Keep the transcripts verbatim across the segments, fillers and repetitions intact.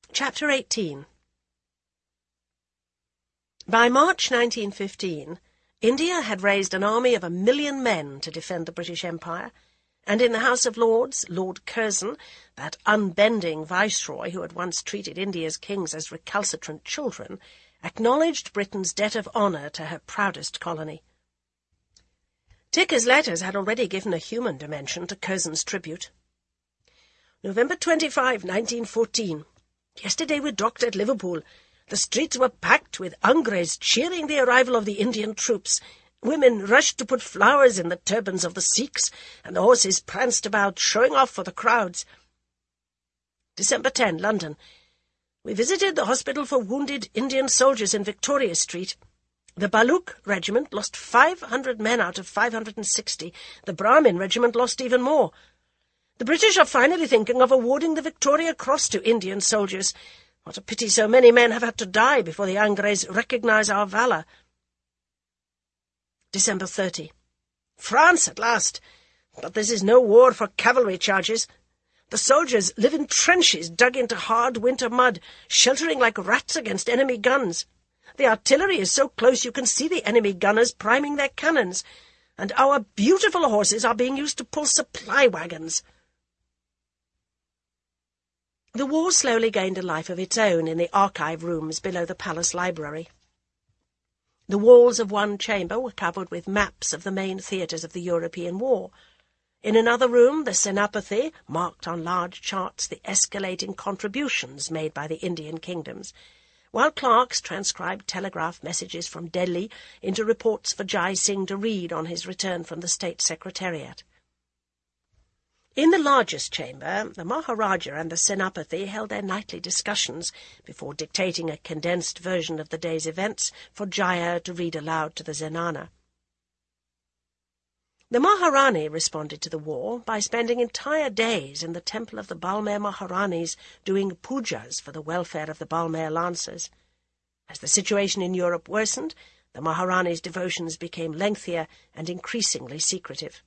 Chapter eighteen. By March nineteen fifteen, India had raised an army of a million men to defend the British Empire, and in the House of Lords, Lord Curzon, that unbending viceroy who had once treated India's kings as recalcitrant children, acknowledged Britain's debt of honour to her proudest colony. Ticker's letters had already given a human dimension to Curzon's tribute. November twenty-fifth, nineteen fourteen. Yesterday we docked at Liverpool. The streets were packed with Angres cheering the arrival of the Indian troops. Women rushed to put flowers in the turbans of the Sikhs, and the horses pranced about, showing off for the crowds. December tenth, London. We visited the hospital for wounded Indian soldiers in Victoria Street. The Baluk regiment lost five hundred men out of five hundred and sixty. The Brahmin regiment lost even more. The British are finally thinking of awarding the Victoria Cross to Indian soldiers. What a pity so many men have had to die before the Angres recognise our valour. December thirtieth. France at last. But this is no war for cavalry charges. The soldiers live in trenches dug into hard winter mud, sheltering like rats against enemy guns. The artillery is so close you can see the enemy gunners priming their cannons, and our beautiful horses are being used to pull supply wagons. The war slowly gained a life of its own in the archive rooms below the palace library. The walls of one chamber were covered with maps of the main theatres of the European war. In another room, the Senapathy marked on large charts the escalating contributions made by the Indian kingdoms, while clerks transcribed telegraph messages from Delhi into reports for Jai Singh to read on his return from the State Secretariat. In the largest chamber, the Maharaja and the Senapathy held their nightly discussions before dictating a condensed version of the day's events for Jaya to read aloud to the Zenana. The Maharani responded to the war by spending entire days in the temple of the Balmer Maharanis doing pujas for the welfare of the Balmer Lancers. As the situation in Europe worsened, the Maharani's devotions became lengthier and increasingly secretive.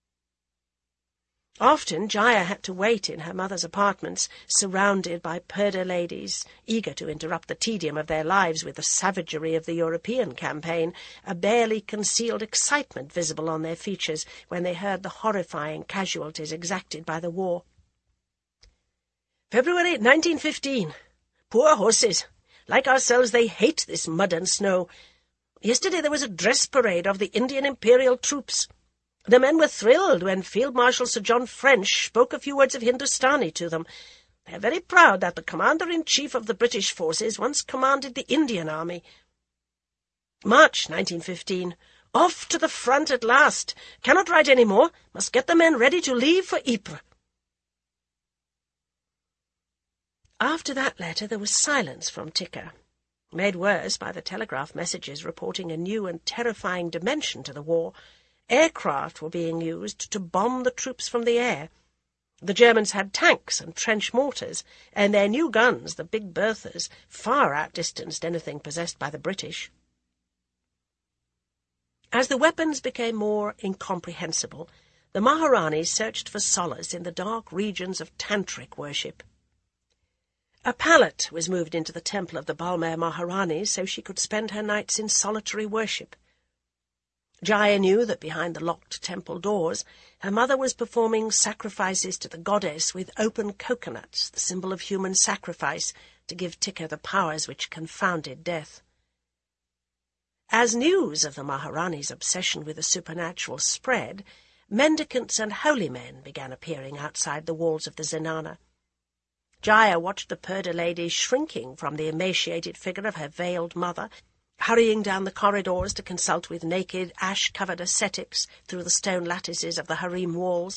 Often Jaya had to wait in her mother's apartments, surrounded by purdah ladies, eager to interrupt the tedium of their lives with the savagery of the European campaign, a barely concealed excitement visible on their features when they heard the horrifying casualties exacted by the war. February nineteen fifteen. Poor horses. Like ourselves, they hate this mud and snow. Yesterday there was a dress parade of the Indian Imperial troops. The men were thrilled when Field Marshal Sir John French spoke a few words of Hindustani to them. They are very proud that the Commander-in-Chief of the British forces once commanded the Indian Army. March nineteen fifteen. Off to the front at last. Cannot write any more. Must get the men ready to leave for Ypres. After that letter there was silence from Ticker, made worse by the telegraph messages reporting a new and terrifying dimension to the war. Aircraft were being used to bomb the troops from the air. The Germans had tanks and trench mortars, and their new guns, the Big Berthas, far outdistanced anything possessed by the British. As the weapons became more incomprehensible, the Maharani searched for solace in the dark regions of tantric worship. A pallet was moved into the temple of the Balmer Maharani so she could spend her nights in solitary worship. Jaya knew that behind the locked temple doors her mother was performing sacrifices to the goddess with open coconuts, the symbol of human sacrifice, to give Ticker the powers which confounded death. As news of the Maharani's obsession with the supernatural spread, mendicants and holy men began appearing outside the walls of the Zenana. Jaya watched the purdah lady shrinking from the emaciated figure of her veiled mother, hurrying down the corridors to consult with naked, ash-covered ascetics through the stone lattices of the harem walls.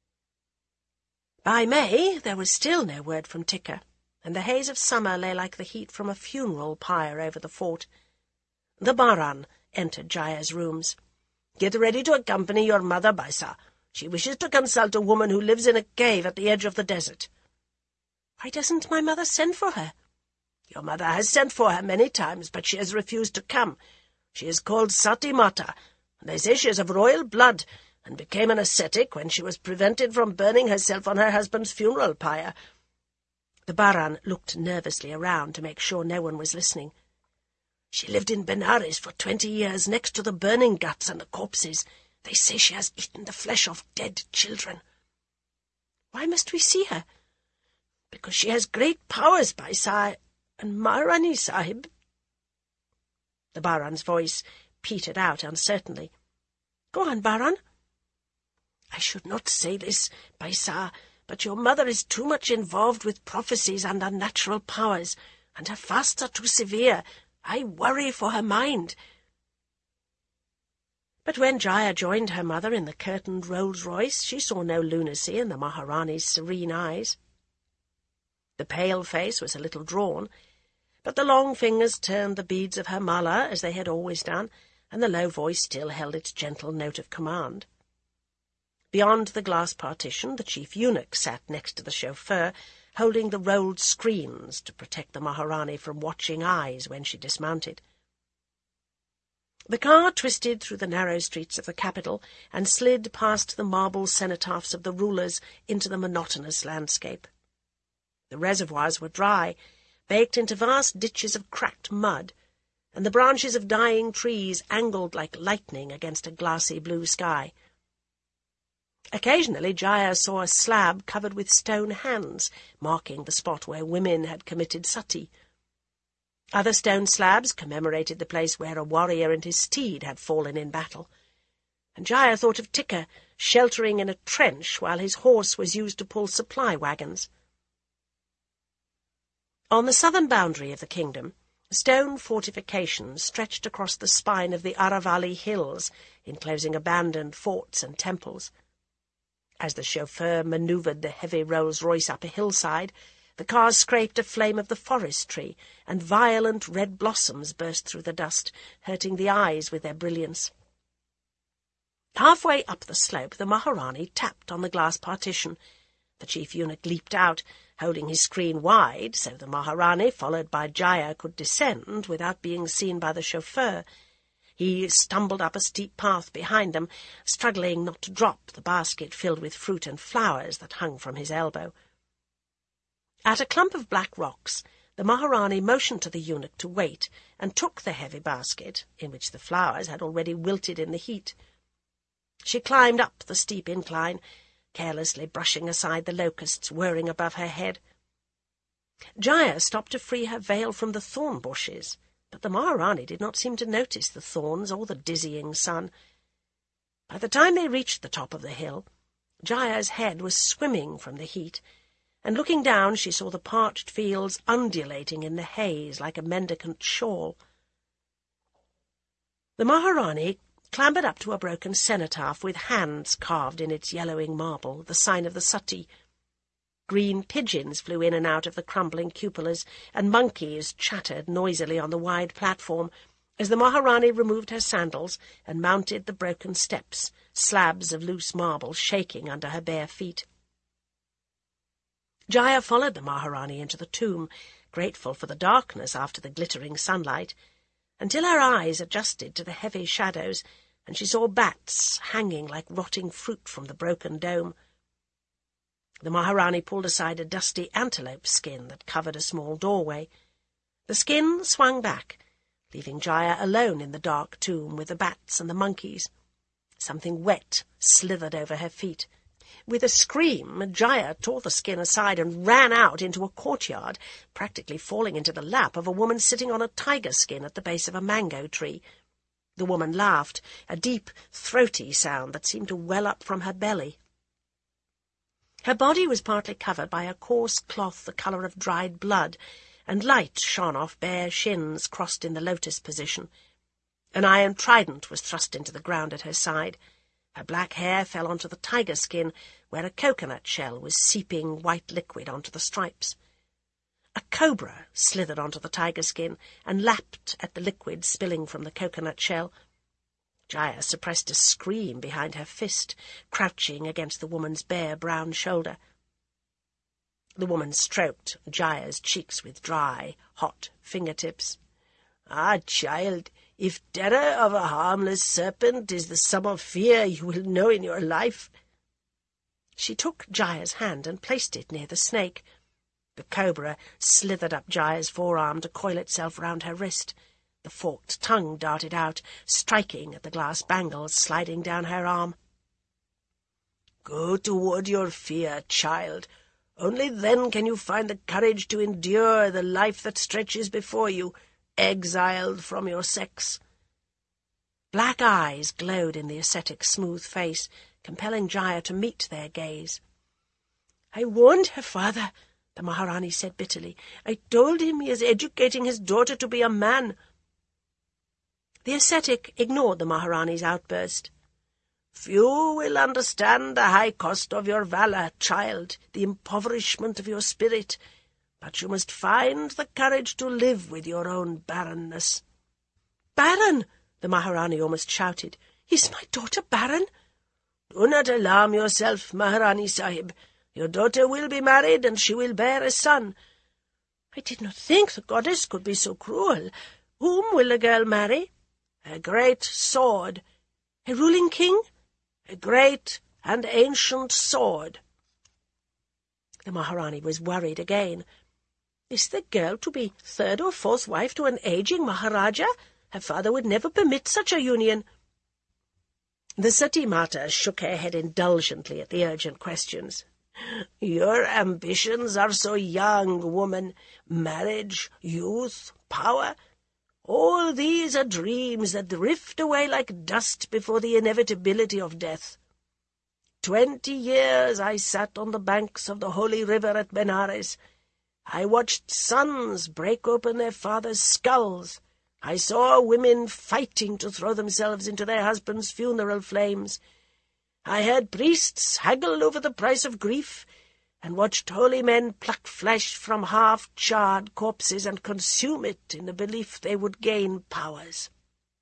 By May there was still no word from Ticker, and the haze of summer lay like the heat from a funeral pyre over the fort. The Baran entered Jaya's rooms. "Get ready to accompany your mother, Baisa. She wishes to consult a woman who lives in a cave at the edge of the desert." "Why doesn't my mother send for her?" "Your mother has sent for her many times, but she has refused to come. She is called Sati Mata, and they say she is of royal blood, and became an ascetic when she was prevented from burning herself on her husband's funeral pyre. The Baran looked nervously around to make sure no one was listening. "She lived in Benares for twenty years, next to the burning guts and the corpses. They say she has eaten the flesh of dead children." "Why must we see her?" "Because she has great powers, Bhai Sahib, and Maharani Sahib." The Baran's voice petered out uncertainly. "Go on, Baran." "I should not say this, Bhai Sah, but your mother is too much involved with prophecies and unnatural powers, and her fasts are too severe. I worry for her mind." But when Jaya joined her mother in the curtained Rolls-Royce, she saw no lunacy in the Maharani's serene eyes. The pale face was a little drawn, but the long fingers turned the beads of her mala as they had always done, and the low voice still held its gentle note of command. Beyond the glass partition, the chief eunuch sat next to the chauffeur, holding the rolled screens to protect the Maharani from watching eyes when she dismounted. The car twisted through the narrow streets of the capital and slid past the marble cenotaphs of the rulers into the monotonous landscape. The reservoirs were dry, baked into vast ditches of cracked mud, and the branches of dying trees angled like lightning against a glassy blue sky. Occasionally Jaya saw a slab covered with stone hands, marking the spot where women had committed sati. Other stone slabs commemorated the place where a warrior and his steed had fallen in battle, and Jaya thought of Tikka sheltering in a trench while his horse was used to pull supply wagons. On the southern boundary of the kingdom, stone fortifications stretched across the spine of the Aravalli hills, enclosing abandoned forts and temples. As the chauffeur manoeuvred the heavy Rolls-Royce up a hillside, the car scraped a flame of the forest tree, and violent red blossoms burst through the dust, hurting the eyes with their brilliance. Halfway up the slope, the Maharani tapped on the glass partition. The chief eunuch leaped out, holding his screen wide, so the Maharani, followed by Jaya, could descend without being seen by the chauffeur. He stumbled up a steep path behind them, struggling not to drop the basket filled with fruit and flowers that hung from his elbow. At a clump of black rocks, the Maharani motioned to the eunuch to wait, and took the heavy basket, in which the flowers had already wilted in the heat. She climbed up the steep incline, carelessly brushing aside the locusts whirring above her head. Jaya stopped to free her veil from the thorn bushes, but the Maharani did not seem to notice the thorns or the dizzying sun. By the time they reached the top of the hill, Jaya's head was swimming from the heat, and looking down she saw the parched fields undulating in the haze like a mendicant shawl. The Maharani clambered up to a broken cenotaph with hands carved in its yellowing marble, the sign of the sati. Green pigeons flew in and out of the crumbling cupolas, and monkeys chattered noisily on the wide platform as the Maharani removed her sandals and mounted the broken steps, slabs of loose marble shaking under her bare feet. Jaya followed the Maharani into the tomb, grateful for the darkness after the glittering sunlight, until her eyes adjusted to the heavy shadows, and she saw bats hanging like rotting fruit from the broken dome. The Maharani pulled aside a dusty antelope skin that covered a small doorway. The skin swung back, leaving Jaya alone in the dark tomb with the bats and the monkeys. Something wet slithered over her feet. With a scream, Jaya tore the skin aside and ran out into a courtyard, practically falling into the lap of a woman sitting on a tiger skin at the base of a mango tree. The woman laughed, a deep, throaty sound that seemed to well up from her belly. Her body was partly covered by a coarse cloth the colour of dried blood, and light shone off bare shins crossed in the lotus position. An iron trident was thrust into the ground at her side. Her black hair fell onto the tiger skin, where a coconut shell was seeping white liquid onto the stripes. A cobra slithered onto the tiger skin and lapped at the liquid spilling from the coconut shell. Jaya suppressed a scream behind her fist, crouching against the woman's bare brown shoulder. The woman stroked Jaya's cheeks with dry, hot fingertips. "Ah, child, if terror of a harmless serpent is the sum of fear you will know in your life." She took Jaya's hand and placed it near the snake. The cobra slithered up Jaya's forearm to coil itself round her wrist. The forked tongue darted out, striking at the glass bangles sliding down her arm. "Go toward your fear, child. Only then can you find the courage to endure the life that stretches before you, exiled from your sex." Black eyes glowed in the ascetic's smooth face, compelling Jaya to meet their gaze. "I warned her father," the Maharani said bitterly. "I told him he is educating his daughter to be a man." The ascetic ignored the Maharani's outburst. "Few will understand the high cost of your valour, child, the impoverishment of your spirit, but you must find the courage to live with your own barrenness." "Barren!" the Maharani almost shouted. "Is my daughter barren?" "Do not alarm yourself, Maharani Sahib. Your daughter will be married, and she will bear a son." "I did not think the goddess could be so cruel. Whom will the girl marry?" "A great sword." "A ruling king?" "A great and ancient sword." The Maharani was worried again. Is the girl to be third or fourth wife to an aging Maharaja? Her father would never permit such a union. The Sati Mata shook her head indulgently at the urgent questions. "Your ambitions are so young, woman. Marriage, youth, power, all these are dreams that drift away like dust before the inevitability of death. Twenty years I sat on the banks of the holy river at Benares. I watched sons break open their fathers' skulls. I saw women fighting to throw themselves into their husbands' funeral flames. I heard priests haggle over the price of grief, and watched holy men pluck flesh from half-charred corpses and consume it in the belief they would gain powers."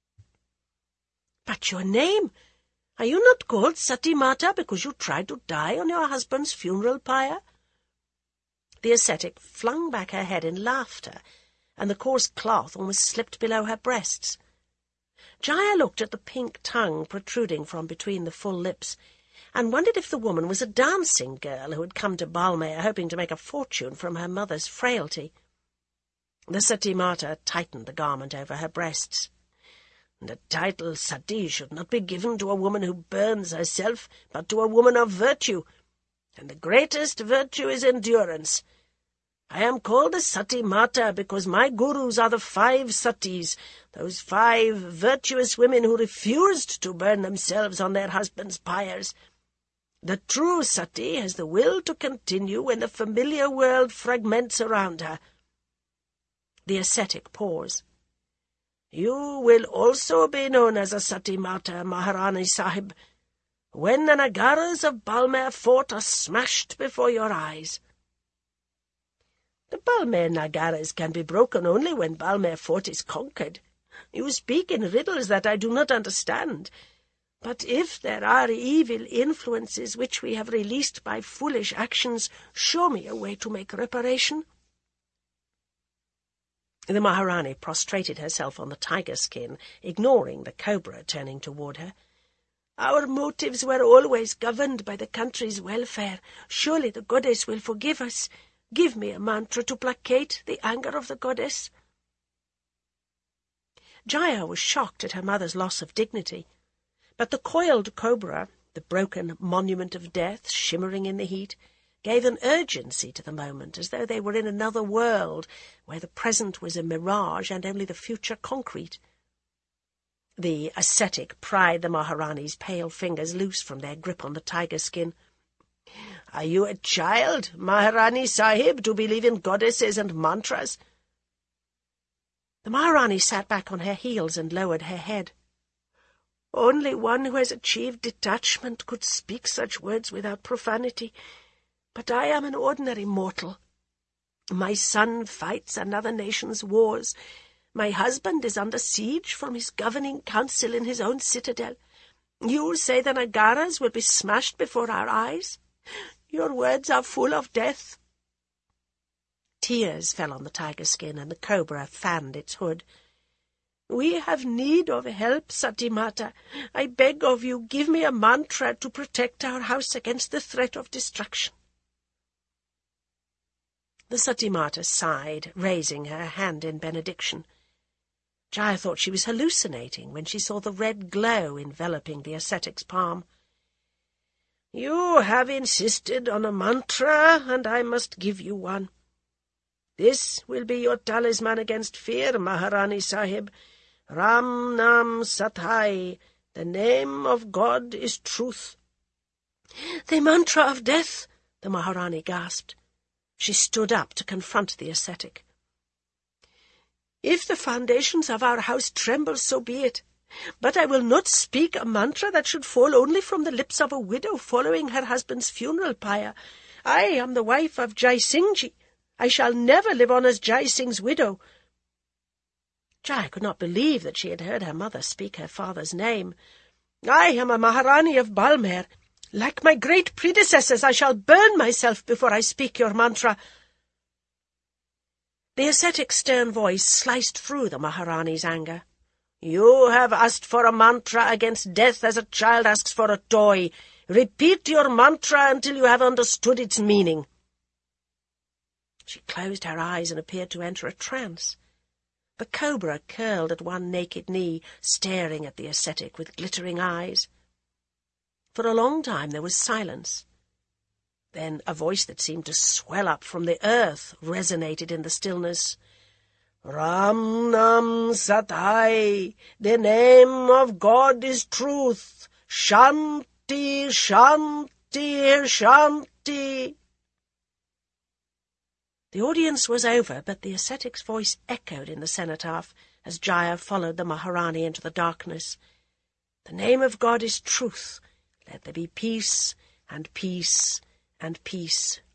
"But your name? Are you not called Sati Mata because you tried to die on your husband's funeral pyre?" The ascetic flung back her head in laughter, and the coarse cloth almost slipped below her breasts. Jaya looked at the pink tongue protruding from between the full lips, and wondered if the woman was a dancing girl who had come to Balmair hoping to make a fortune from her mother's frailty. The Sati Mata tightened the garment over her breasts. "The title Sati should not be given to a woman who burns herself, but to a woman of virtue, and the greatest virtue is endurance. I am called a Sati Mata because my gurus are the five Satis, those five virtuous women who refused to burn themselves on their husbands' pyres. The true Sati has the will to continue when the familiar world fragments around her." The ascetic paused. "You will also be known as a Sati Mata, Maharani Sahib, when the Nagaras of Balmair Fort are smashed before your eyes." "The Balmair Nagaras can be broken only when Balmair Fort is conquered. You speak in riddles that I do not understand. But if there are evil influences which we have released by foolish actions, show me a way to make reparation." The Maharani prostrated herself on the tiger skin, ignoring the cobra turning toward her. "Our motives were always governed by the country's welfare. Surely the goddess will forgive us. Give me a mantra to placate the anger of the goddess." Jaya was shocked at her mother's loss of dignity, but the coiled cobra, the broken monument of death shimmering in the heat, gave an urgency to the moment, as though they were in another world, where the present was a mirage and only the future concrete. The ascetic pried the Maharani's pale fingers loose from their grip on the tiger skin. "Are you a child, Maharani Sahib, to believe in goddesses and mantras?" The Maharani sat back on her heels and lowered her head. "Only one who has achieved detachment could speak such words without profanity. But I am an ordinary mortal. My son fights another nation's wars. My husband is under siege from his governing council in his own citadel. You say the Nagaras will be smashed before our eyes? Your words are full of death." Tears fell on the tiger skin, and the cobra fanned its hood. "We have need of help, Sati Mata. I beg of you, give me a mantra to protect our house against the threat of destruction." The Sati Mata sighed, raising her hand in benediction. Jaya thought she was hallucinating when she saw the red glow enveloping the ascetic's palm. "You have insisted on a mantra, and I must give you one. This will be your talisman against fear, Maharani Sahib. Ram Nam Sathai. The name of God is truth." "The mantra of death," the Maharani gasped. She stood up to confront the ascetic. "If the foundations of our house tremble, so be it. But I will not speak a mantra that should fall only from the lips of a widow following her husband's funeral pyre. I am the wife of Jai Singh Ji. I shall never live on as Jai Singh's widow." Jai could not believe that she had heard her mother speak her father's name. "I am a Maharani of Balmer. Like my great predecessors, I shall burn myself before I speak your mantra." The ascetic's stern voice sliced through the Maharani's anger. "You have asked for a mantra against death as a child asks for a toy. Repeat your mantra until you have understood its meaning." She closed her eyes and appeared to enter a trance. The cobra curled at one naked knee, staring at the ascetic with glittering eyes. For a long time there was silence. Then a voice that seemed to swell up from the earth resonated in the stillness. "Ram Nam Sathai. The name of God is truth. Shanti, Shanti, Shanti." The audience was over, but the ascetic's voice echoed in the cenotaph as Jaya followed the Maharani into the darkness. "The name of God is truth. Let there be peace, and peace, and peace."